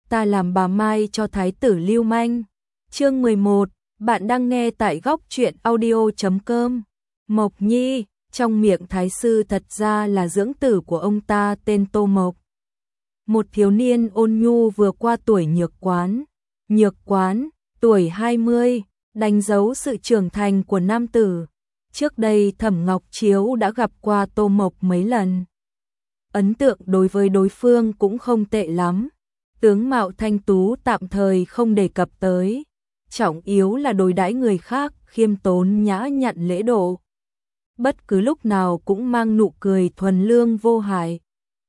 ta làm bà Mai cho thái tử lưu manh. Chương 11, bạn đang nghe tại góc truyện audio.com. Mộc Nhi, trong miệng thái sư thật ra là dưỡng tử của ông ta tên Tô Mộc. Một thiếu niên ôn nhu vừa qua tuổi nhược quán. Nhược quán, tuổi 20, đánh dấu sự trưởng thành của nam tử. Trước đây Thẩm Ngọc Chiếu đã gặp qua Tô Mộc mấy lần. Ấn tượng đối với đối phương cũng không tệ lắm. Tướng mạo thanh tú tạm thời không đề cập tới. Trọng yếu là đối đãi người khác khiêm tốn nhã nhặn lễ độ. Bất cứ lúc nào cũng mang nụ cười thuần lương vô hại.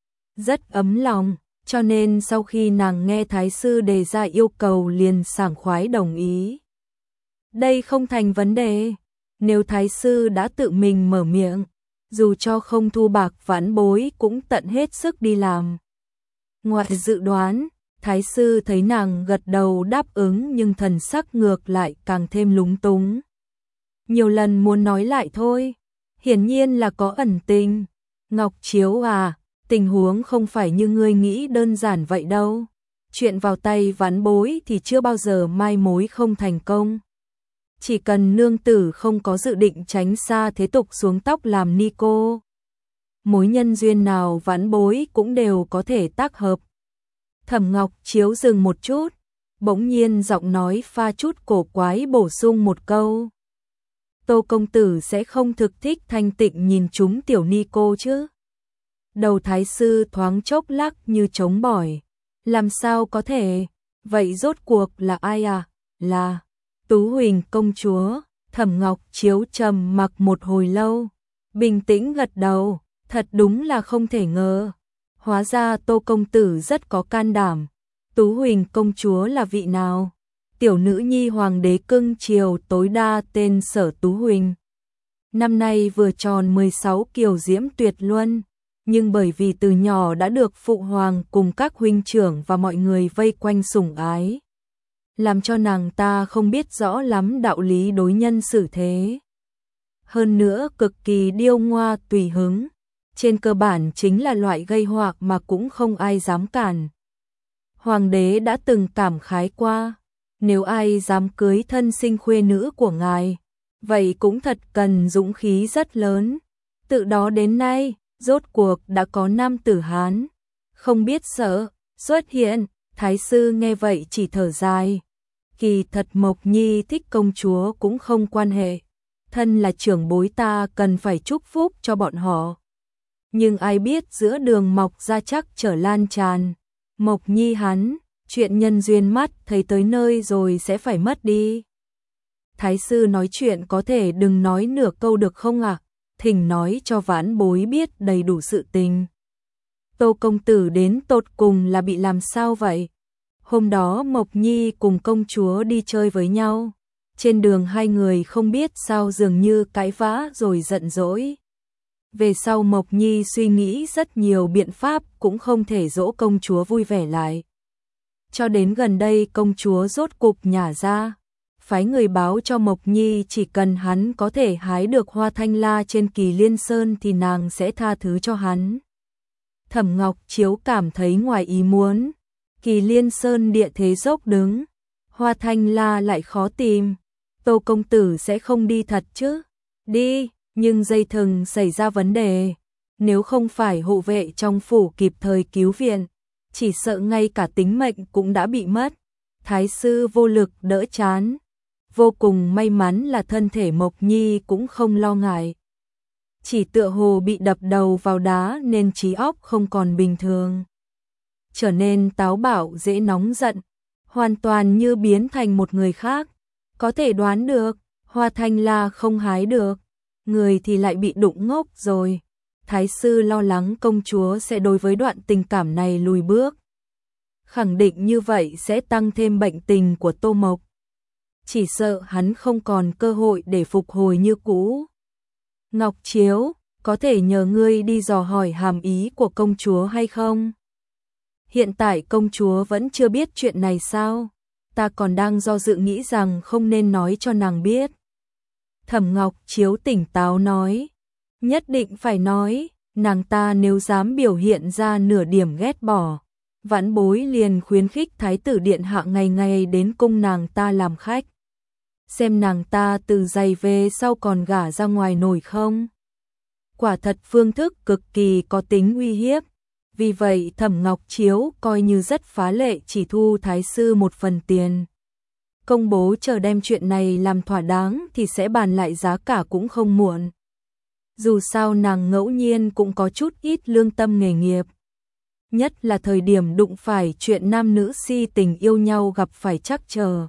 Rất ấm lòng, cho nên sau khi nàng nghe thái sư đề ra yêu cầu liền sảng khoái đồng ý. Đây không thành vấn đề, nếu thái sư đã tự mình mở miệng, dù cho không thu bạc vãn bối cũng tận hết sức đi làm. Ngoài dự đoán, thái sư thấy nàng gật đầu đáp ứng nhưng thần sắc ngược lại càng thêm lúng túng. Nhiều lần muốn nói lại thôi, hiển nhiên là có ẩn tình. Ngọc Chiếu à, tình huống không phải như ngươi nghĩ đơn giản vậy đâu. Chuyện vào tay vãn bối thì chưa bao giờ mai mối không thành công. Chỉ cần nương tử không có dự định tránh xa thế tục xuống tóc làm ni cô, mối nhân duyên nào vãn bối cũng đều có thể tác hợp. Thẩm Ngọc Chiếu dừng một chút, bỗng nhiên giọng nói pha chút cổ quái bổ sung một câu. Tô công tử sẽ không thực thích thanh tịnh nhìn chúng tiểu ni cô chứ? Đầu thái sư thoáng chốc lắc như trống bỏi. Làm sao có thể? Vậy rốt cuộc là ai à? Là Tú Huỳnh công chúa. Thẩm Ngọc Chiếu trầm mặc một hồi lâu, bình tĩnh gật đầu, thật đúng là không thể ngờ. Hóa ra Tô công tử rất có can đảm. Tú Huỳnh công chúa là vị nào? Tiểu nữ nhi hoàng đế cưng chiều tối đa tên Sở Tú Huỳnh. Năm nay vừa tròn 16 kiều diễm tuyệt luân, nhưng bởi vì từ nhỏ đã được phụ hoàng cùng các huynh trưởng và mọi người vây quanh sủng ái, làm cho nàng ta không biết rõ lắm đạo lý đối nhân xử thế. Hơn nữa cực kỳ điêu ngoa tùy hứng, trên cơ bản chính là loại gây họa mà cũng không ai dám cản. Hoàng đế đã từng cảm khái qua, nếu ai dám cưới thân sinh khuê nữ của ngài, vậy cũng thật cần dũng khí rất lớn. Từ đó đến nay, rốt cuộc đã có nam tử Hán không biết sợ xuất hiện. Thái sư nghe vậy chỉ thở dài. Kỳ thật Mộc Nhi thích công chúa cũng không quan hệ, thân là trưởng bối ta cần phải chúc phúc cho bọn họ. Nhưng ai biết giữa đường mọc ra chắc trở lan tràn. Mộc Nhi hắn, chuyện nhân duyên mắt thấy tới nơi rồi sẽ phải mất đi. Thái sư nói chuyện có thể đừng nói nửa câu được không ạ? Thỉnh nói cho vãn bối biết đầy đủ sự tình. Tô công tử đến tột cùng là bị làm sao vậy? Hôm đó Mộc Nhi cùng công chúa đi chơi với nhau. Trên đường hai người không biết sao dường như cãi vã rồi giận dỗi. Về sau Mộc Nhi suy nghĩ rất nhiều biện pháp cũng không thể dỗ công chúa vui vẻ lại. Cho đến gần đây công chúa rốt cục nhả ra, phái người báo cho Mộc Nhi chỉ cần hắn có thể hái được hoa thanh la trên Kỳ Liên Sơn thì nàng sẽ tha thứ cho hắn. Thẩm Ngọc Chiếu cảm thấy ngoài ý muốn. Kỳ Liên Sơn địa thế dốc đứng, hoa thanh la lại khó tìm. Tô công tử sẽ không đi thật chứ? Đi, nhưng dây thừng xảy ra vấn đề. Nếu không phải hộ vệ trong phủ kịp thời cứu viện, chỉ sợ ngay cả tính mệnh cũng đã bị mất. Thái sư vô lực đỡ chán. Vô cùng may mắn là thân thể Mộc Nhi cũng không lo ngại. Chỉ tựa hồ bị đập đầu vào đá nên trí óc không còn bình thường. Trở nên táo bạo dễ nóng giận, hoàn toàn như biến thành một người khác. Có thể đoán được, hoa thanh la không hái được, người thì lại bị đụng ngốc rồi. Thái sư lo lắng công chúa sẽ đối với đoạn tình cảm này lùi bước. Khẳng định như vậy sẽ tăng thêm bệnh tình của Tô Mộc. Chỉ sợ hắn không còn cơ hội để phục hồi như cũ. Ngọc Chiếu, có thể nhờ ngươi đi dò hỏi hàm ý của công chúa hay không? Hiện tại công chúa vẫn chưa biết chuyện này sao? Ta còn đang do dự nghĩ rằng không nên nói cho nàng biết. Thẩm Ngọc Chiếu tỉnh táo nói. Nhất định phải nói, nàng ta nếu dám biểu hiện ra nửa điểm ghét bỏ, Vãn bối liền khuyến khích thái tử điện hạ ngày ngày đến cung nàng ta làm khách. Xem nàng ta từ giày về sau còn gả ra ngoài nổi không. Quả thật phương thức cực kỳ có tính uy hiếp. Vì vậy Thẩm Ngọc Chiếu coi như rất phá lệ chỉ thu thái sư một phần tiền. Công bố chờ đem chuyện này làm thỏa đáng thì sẽ bàn lại giá cả cũng không muộn. Dù sao nàng ngẫu nhiên cũng có chút ít lương tâm nghề nghiệp. Nhất là thời điểm đụng phải chuyện nam nữ si tình yêu nhau gặp phải trắc trở.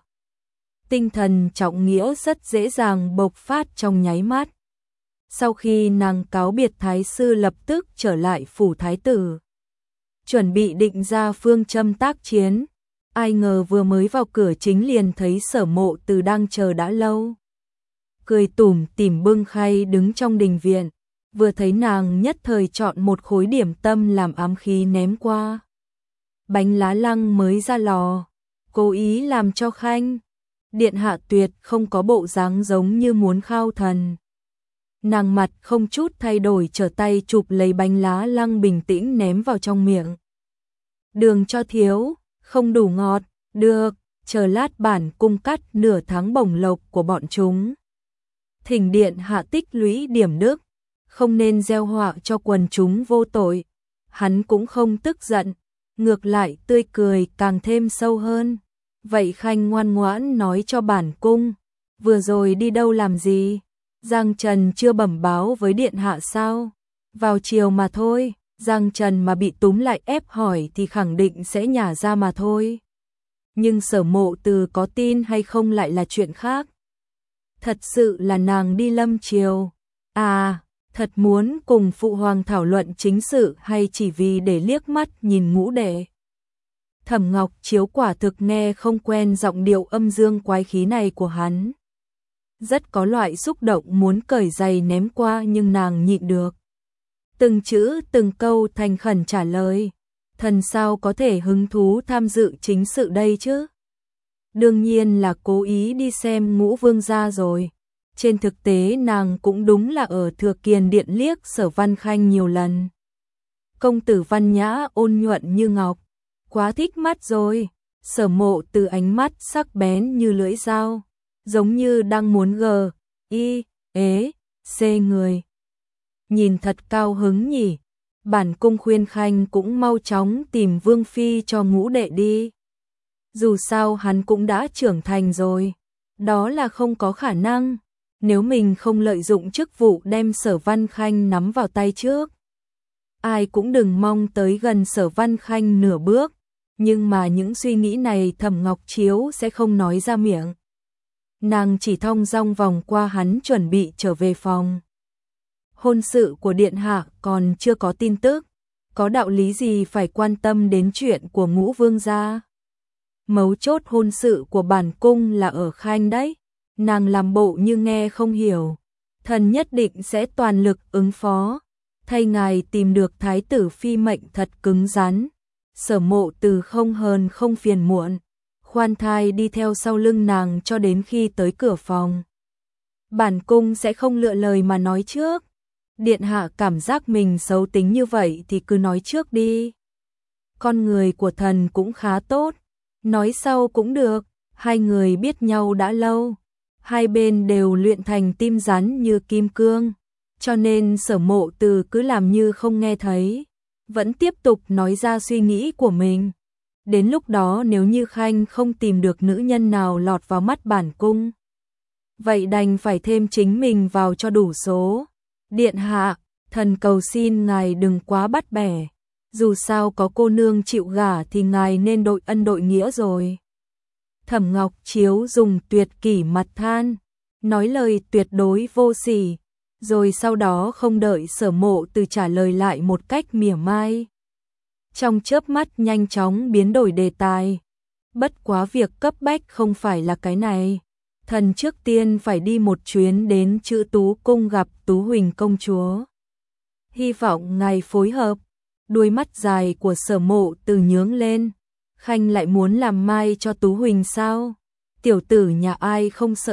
Tinh thần trọng nghĩa rất dễ dàng bộc phát trong nháy mắt. Sau khi nàng cáo biệt thái sư lập tức trở lại phủ thái tử. Chuẩn bị định ra phương châm tác chiến. Ai ngờ vừa mới vào cửa chính liền thấy Sở Mộ Từ đang chờ đã lâu. Cười tủm tỉm bưng khay đứng trong đình viện. Vừa thấy nàng nhất thời chọn một khối điểm tâm làm ám khí ném qua. Bánh lá lăng mới ra lò. Cố ý làm cho Khanh. Điện hạ tuyệt không có bộ dáng giống như muốn khao thần. Nàng mặt không chút thay đổi trở tay chụp lấy bánh lá lăng bình tĩnh ném vào trong miệng. Đường cho thiếu, không đủ ngọt, được, chờ lát bản cung cắt nửa tháng bổng lộc của bọn chúng. Thỉnh điện hạ tích lũy điểm đức, không nên gieo họa cho quần chúng vô tội. Hắn cũng không tức giận, ngược lại tươi cười càng thêm sâu hơn. Vậy Khanh ngoan ngoãn nói cho bản cung, vừa rồi đi đâu làm gì? Giang Trần chưa bẩm báo với điện hạ sao? Vào chiều mà thôi, Giang Trần mà bị túm lại ép hỏi thì khẳng định sẽ nhả ra mà thôi. Nhưng Sở Mộ Từ có tin hay không lại là chuyện khác. Thật sự là nàng đi lâm triều. À, thật muốn cùng phụ hoàng thảo luận chính sự hay chỉ vì để liếc mắt nhìn Ngũ Đệ. Thẩm Ngọc Chiếu quả thực nghe không quen giọng điệu âm dương quái khí này của hắn. Rất có loại xúc động muốn cởi giày ném qua nhưng nàng nhịn được. Từng chữ từng câu thành khẩn trả lời. Thần sao có thể hứng thú tham dự chính sự đây chứ? Đương nhiên là cố ý đi xem Ngũ Vương gia rồi. Trên thực tế nàng cũng đúng là ở Thừa Kiền Điện liếc Sở Văn Khanh nhiều lần. Công tử văn nhã ôn nhuận như ngọc. Quá thích mắt rồi. Sở Mộ Từ ánh mắt sắc bén như lưỡi dao. Giống như đang muốn xê người. Nhìn thật cao hứng nhỉ. Bản cung khuyên Khanh cũng mau chóng tìm Vương Phi cho Ngũ Đệ đi. Dù sao hắn cũng đã trưởng thành rồi. Đó là không có khả năng. Nếu mình không lợi dụng chức vụ đem Sở Văn Khanh nắm vào tay trước. Ai cũng đừng mong tới gần Sở Văn Khanh nửa bước. Nhưng mà những suy nghĩ này Thẩm Ngọc Chiếu sẽ không nói ra miệng. Nàng chỉ thong dong vòng qua hắn chuẩn bị trở về phòng. Hôn sự của điện hạ còn chưa có tin tức. Có đạo lý gì phải quan tâm đến chuyện của Ngũ Vương gia? Mấu chốt hôn sự của bản cung là ở Khanh đấy. Nàng làm bộ như nghe không hiểu. Thần nhất định sẽ toàn lực ứng phó. Thay ngài tìm được thái tử phi mệnh thật cứng rắn. Sở Mộ Từ không hờn không phiền muộn. Khoan thai đi theo sau lưng nàng cho đến khi tới cửa phòng. Bản cung sẽ không lựa lời mà nói trước. Điện hạ cảm giác mình xấu tính như vậy thì cứ nói trước đi. Con người của thần cũng khá tốt. Nói sau cũng được. Hai người biết nhau đã lâu. Hai bên đều luyện thành tim rắn như kim cương. Cho nên Sở Mộ Từ cứ làm như không nghe thấy. Vẫn tiếp tục nói ra suy nghĩ của mình. Đến lúc đó nếu như Khanh không tìm được nữ nhân nào lọt vào mắt bản cung, vậy đành phải thêm chính mình vào cho đủ số. Điện hạ, thần cầu xin ngài đừng quá bắt bẻ. Dù sao có cô nương chịu gả thì ngài nên đội ân đội nghĩa rồi. Thẩm Ngọc Chiếu dùng tuyệt kỷ mặt than, nói lời tuyệt đối vô sỉ, rồi sau đó không đợi Sở Mộ Từ trả lời lại một cách mỉa mai. Trong chớp mắt nhanh chóng biến đổi đề tài. Bất quá việc cấp bách không phải là cái này. Thần trước tiên phải đi một chuyến đến Chữ Tú Cung gặp Tú Huỳnh công chúa. Hy vọng ngài phối hợp. Đuôi mắt dài của Sở Mộ Từ nhướng lên. Khanh lại muốn làm mai cho Tú Huỳnh sao? Tiểu tử nhà ai không sợ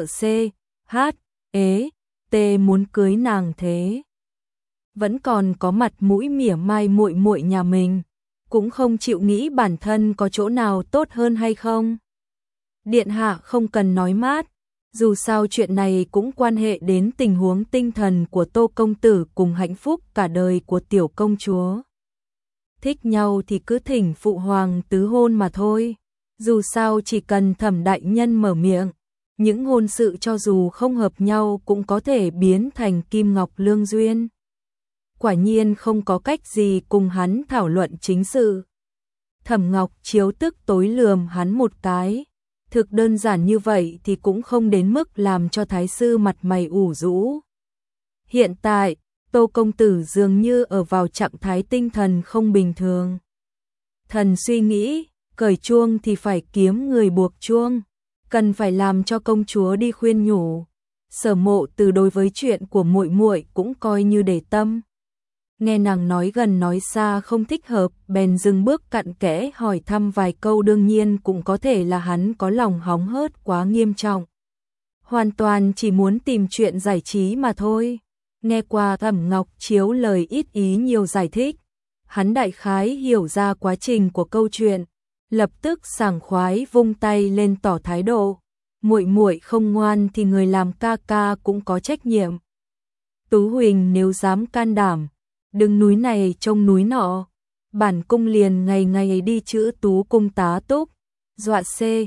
muốn cưới nàng thế. Vẫn còn có mặt mũi mỉa mai muội muội nhà mình. cũng không chịu nghĩ bản thân có chỗ nào tốt hơn hay không. Điện hạ không cần nói mát, dù sao chuyện này cũng quan hệ đến tình huống tinh thần của Tô công tử cùng hạnh phúc cả đời của tiểu công chúa. Thích nhau thì cứ thỉnh phụ hoàng tứ hôn mà thôi, dù sao chỉ cần Thẩm đại nhân mở miệng, những hôn sự cho dù không hợp nhau cũng có thể biến thành kim ngọc lương duyên. Quả nhiên không có cách gì cùng hắn thảo luận chính sự. Thẩm Ngọc Chiếu tức tối lườm hắn một cái. Thực đơn giản như vậy thì cũng không đến mức làm cho thái sư mặt mày ủ rũ. Hiện tại, Tô công tử dường như ở vào trạng thái tinh thần không bình thường. Thần suy nghĩ, cởi chuông thì phải kiếm người buộc chuông, cần phải làm cho công chúa đi khuyên nhủ. Sở Mộ Từ đối với chuyện của muội muội cũng coi như để tâm. Nghe nàng nói gần nói xa không thích hợp, bèn dừng bước cặn kẽ hỏi thăm vài câu, đương nhiên cũng có thể là hắn có lòng hóng hớt quá nghiêm trọng. Hoàn toàn chỉ muốn tìm chuyện giải trí mà thôi. Nghe qua Thẩm Ngọc Chiếu lời ít ý nhiều giải thích, hắn đại khái hiểu ra quá trình của câu chuyện, lập tức sảng khoái vung tay lên tỏ thái độ. Muội muội không ngoan thì người làm ca ca cũng có trách nhiệm. Tú Huỳnh nếu dám can đảm, đừng núi này trông núi nọ, bản cung liền ngày ngày đi chữ Tú cung tá túc, dọa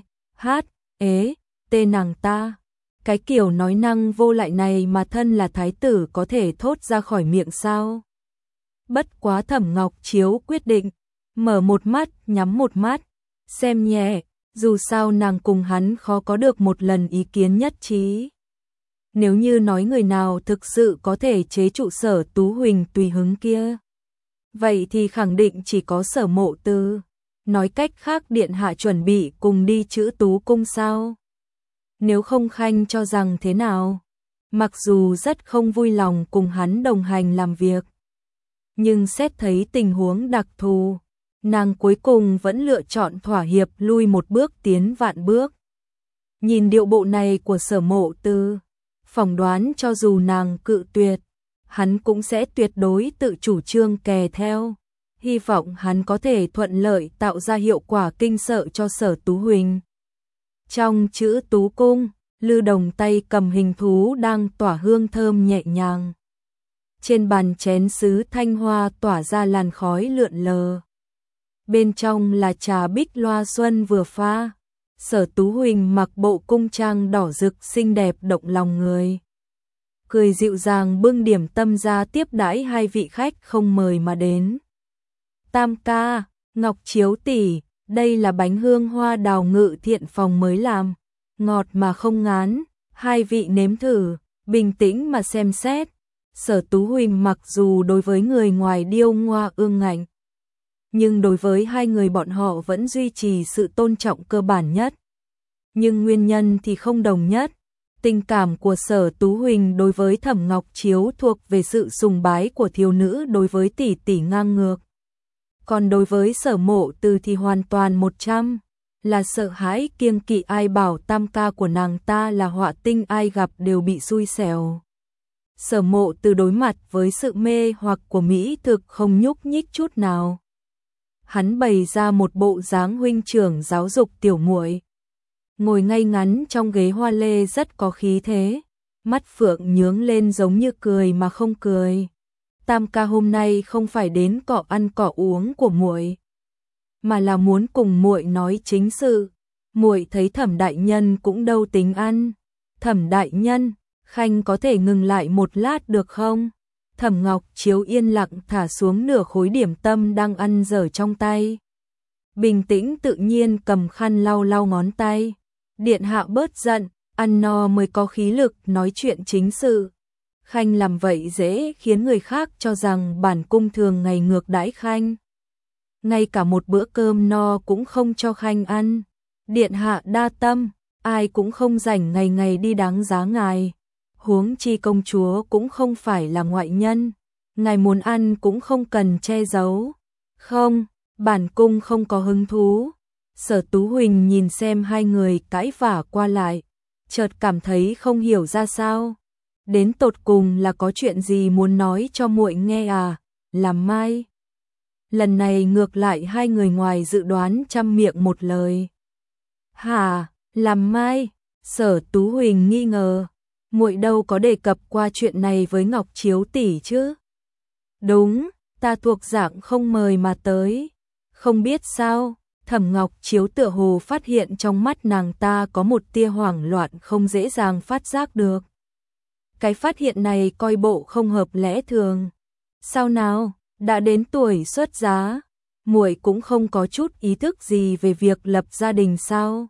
tê nàng ta. Cái kiểu nói năng vô lại này mà thân là thái tử có thể thốt ra khỏi miệng sao? Bất quá Thẩm Ngọc Chiếu quyết định, mở một mắt nhắm một mắt, xem nhẹ, dù sao nàng cùng hắn khó có được một lần ý kiến nhất trí. Nếu như nói người nào thực sự có thể chế trụ Sở Tú Huỳnh tùy hứng kia, vậy thì khẳng định chỉ có Sở Mộ Từ. Nói cách khác, điện hạ chuẩn bị cùng đi chữ Tú cung sao? Nếu không khanh cho rằng thế nào? Mặc dù rất không vui lòng cùng hắn đồng hành làm việc, nhưng xét thấy tình huống đặc thù, nàng cuối cùng vẫn lựa chọn thỏa hiệp, lui một bước tiến vạn bước. Nhìn điệu bộ này của Sở Mộ Từ, phỏng đoán cho dù nàng cự tuyệt, hắn cũng sẽ tuyệt đối tự chủ trương kè theo. Hy vọng hắn có thể thuận lợi tạo ra hiệu quả kinh sợ cho Sở Tú Huỳnh. Trong chữ Tú cung, Lư Đồng tay cầm hình thú đang tỏa hương thơm nhẹ nhàng. Trên bàn chén sứ thanh hoa tỏa ra làn khói lượn lờ. Bên trong là trà bích loa xuân vừa pha. Sở Tú Huỳnh mặc bộ cung trang đỏ rực xinh đẹp động lòng người. Cười dịu dàng bưng điểm tâm ra tiếp đãi hai vị khách không mời mà đến. Tam ca, Ngọc Chiếu tỷ, đây là bánh hương hoa đào Ngự Thiện phòng mới làm, ngọt mà không ngán, hai vị nếm thử, bình tĩnh mà xem xét. Sở Tú Huỳnh mặc dù đối với người ngoài điêu ngoa ương ngạnh, nhưng đối với hai người bọn họ vẫn duy trì sự tôn trọng cơ bản nhất. Nhưng nguyên nhân thì không đồng nhất. Tình cảm của Sở Tú Huỳnh đối với Thẩm Ngọc Chiếu thuộc về sự sùng bái của thiếu nữ đối với tỷ tỷ ngang ngược. Còn đối với Sở Mộ Từ thì hoàn toàn 100, là sợ hãi kiêng kỵ, ai bảo tam ca của nàng ta là họa tinh, ai gặp đều bị xui xẻo. Sở Mộ Từ đối mặt với sự mê hoặc của mỹ thực không nhúc nhích chút nào. Hắn bày ra một bộ dáng huynh trưởng giáo dục tiểu muội, ngồi ngay ngắn trong ghế hoa lê rất có khí thế, mắt phượng nhướng lên giống như cười mà không cười. Tam ca hôm nay không phải đến cọ ăn cọ uống của muội, mà là muốn cùng muội nói chính sự. Muội thấy Thẩm đại nhân cũng đâu tính ăn. Thẩm đại nhân, khanh có thể ngừng lại một lát được không? Thẩm Ngọc Chiếu yên lặng thả xuống nửa khối điểm tâm đang ăn dở trong tay. Bình tĩnh tự nhiên cầm khăn lau lau ngón tay. Điện hạ bớt giận, ăn no mới có khí lực nói chuyện chính sự. Khanh làm vậy dễ khiến người khác cho rằng bản cung thường ngày ngược đãi khanh. Ngay cả một bữa cơm no cũng không cho khanh ăn. Điện hạ đa tâm, ai cũng không rảnh ngày ngày đi đáng giá ngài. Huống chi công chúa cũng không phải là ngoại nhân, ngài muốn ăn cũng không cần che giấu. Không, bản cung không có hứng thú. Sở Tú Huỳnh nhìn xem hai người cãi vả qua lại, chợt cảm thấy không hiểu ra sao. Đến tột cùng là có chuyện gì muốn nói cho muội nghe à? Làm mai lần này ngược lại hai người ngoài dự đoán trăm miệng một lời. Hả, làm mai? Sở Tú Huỳnh nghi ngờ, muội đâu có đề cập qua chuyện này với Ngọc Chiếu tỷ chứ? Đúng, ta thuộc dạng không mời mà tới. Không biết sao, Thẩm Ngọc Chiếu tựa hồ phát hiện trong mắt nàng ta có một tia hoảng loạn không dễ dàng phát giác được. Cái phát hiện này coi bộ không hợp lẽ thường. Sao nào, đã đến tuổi xuất giá, muội cũng không có chút ý thức gì về việc lập gia đình sao?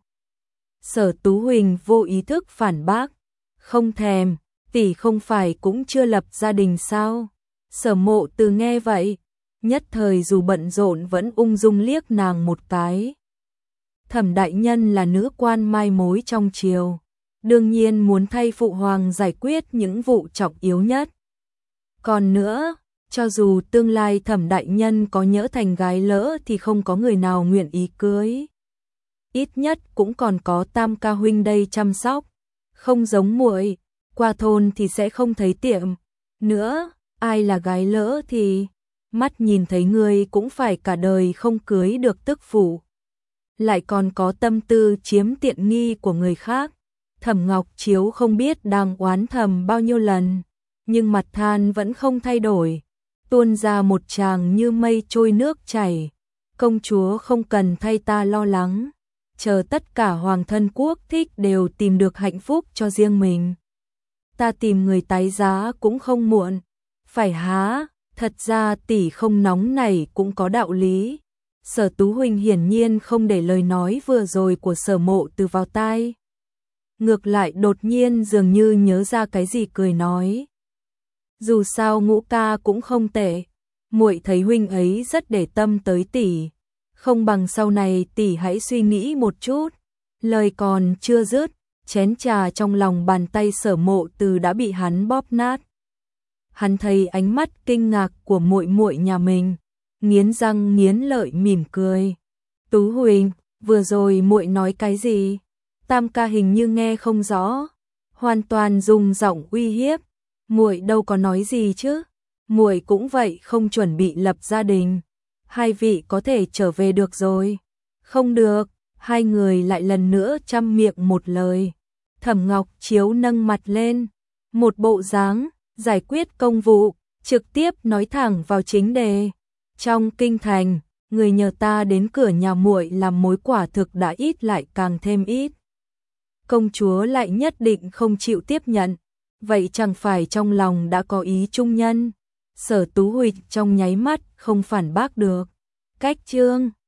Sở Tú Huỳnh vô ý thức phản bác, không thèm, tỷ không phải cũng chưa lập gia đình sao? Sở Mộ Từ nghe vậy, nhất thời dù bận rộn vẫn ung dung liếc nàng một cái. Thẩm đại nhân là nữ quan mai mối trong triều, đương nhiên muốn thay phụ hoàng giải quyết những vụ trọng yếu nhất. Còn nữa, cho dù tương lai Thẩm đại nhân có nhỡ thành gái lỡ thì không có người nào nguyện ý cưới. Ít nhất cũng còn có Tam ca huynh đây chăm sóc, không giống muội, qua thôn thì sẽ không thấy tiệm. Nữa, ai là gái lỡ thì mắt nhìn thấy người cũng phải cả đời không cưới được tức phụ. Lại còn có tâm tư chiếm tiện nghi của người khác. Thẩm Ngọc Chiếu không biết đang oán thầm bao nhiêu lần, nhưng mặt than vẫn không thay đổi, tuôn ra một tràng như mây trôi nước chảy. Công chúa không cần thay ta lo lắng, chờ tất cả hoàng thân quốc thích đều tìm được hạnh phúc cho riêng mình. Ta tìm người tái giá cũng không muộn. Phải há, thật ra tỷ không nóng này cũng có đạo lý. Sở Tú Huỳnh hiển nhiên không để lời nói vừa rồi của Sở Mộ Từ vào tai. Ngược lại đột nhiên dường như nhớ ra cái gì cười nói. Dù sao Ngũ ca cũng không tệ, muội thấy huynh ấy rất để tâm tới tỷ, không bằng sau này tỷ hãy suy nghĩ một chút. Lời còn chưa dứt, chén trà trong lòng bàn tay Sở Mộ Từ đã bị hắn bóp nát. Hắn thấy ánh mắt kinh ngạc của muội muội nhà mình, nghiến răng nghiến lợi mỉm cười. Tú Huỳnh, vừa rồi muội nói cái gì? Tam ca hình như nghe không rõ, hoàn toàn dùng giọng uy hiếp. Muội đâu có nói gì chứ? Muội cũng vậy, không chuẩn bị lập gia đình. Hai vị có thể trở về được rồi. Không được, hai người lại lần nữa trăm miệng một lời. Thẩm Ngọc Chiếu nâng mặt lên, một bộ dáng giải quyết công vụ, trực tiếp nói thẳng vào chính đề. Trong kinh thành, người nhờ ta đến cửa nhà muội làm mối quả thực đã ít lại càng thêm ít. Công chúa lại nhất định không chịu tiếp nhận, vậy chẳng phải trong lòng đã có ý trung nhân? Sở Tú Huỳnh trong nháy mắt không phản bác được. Cách chương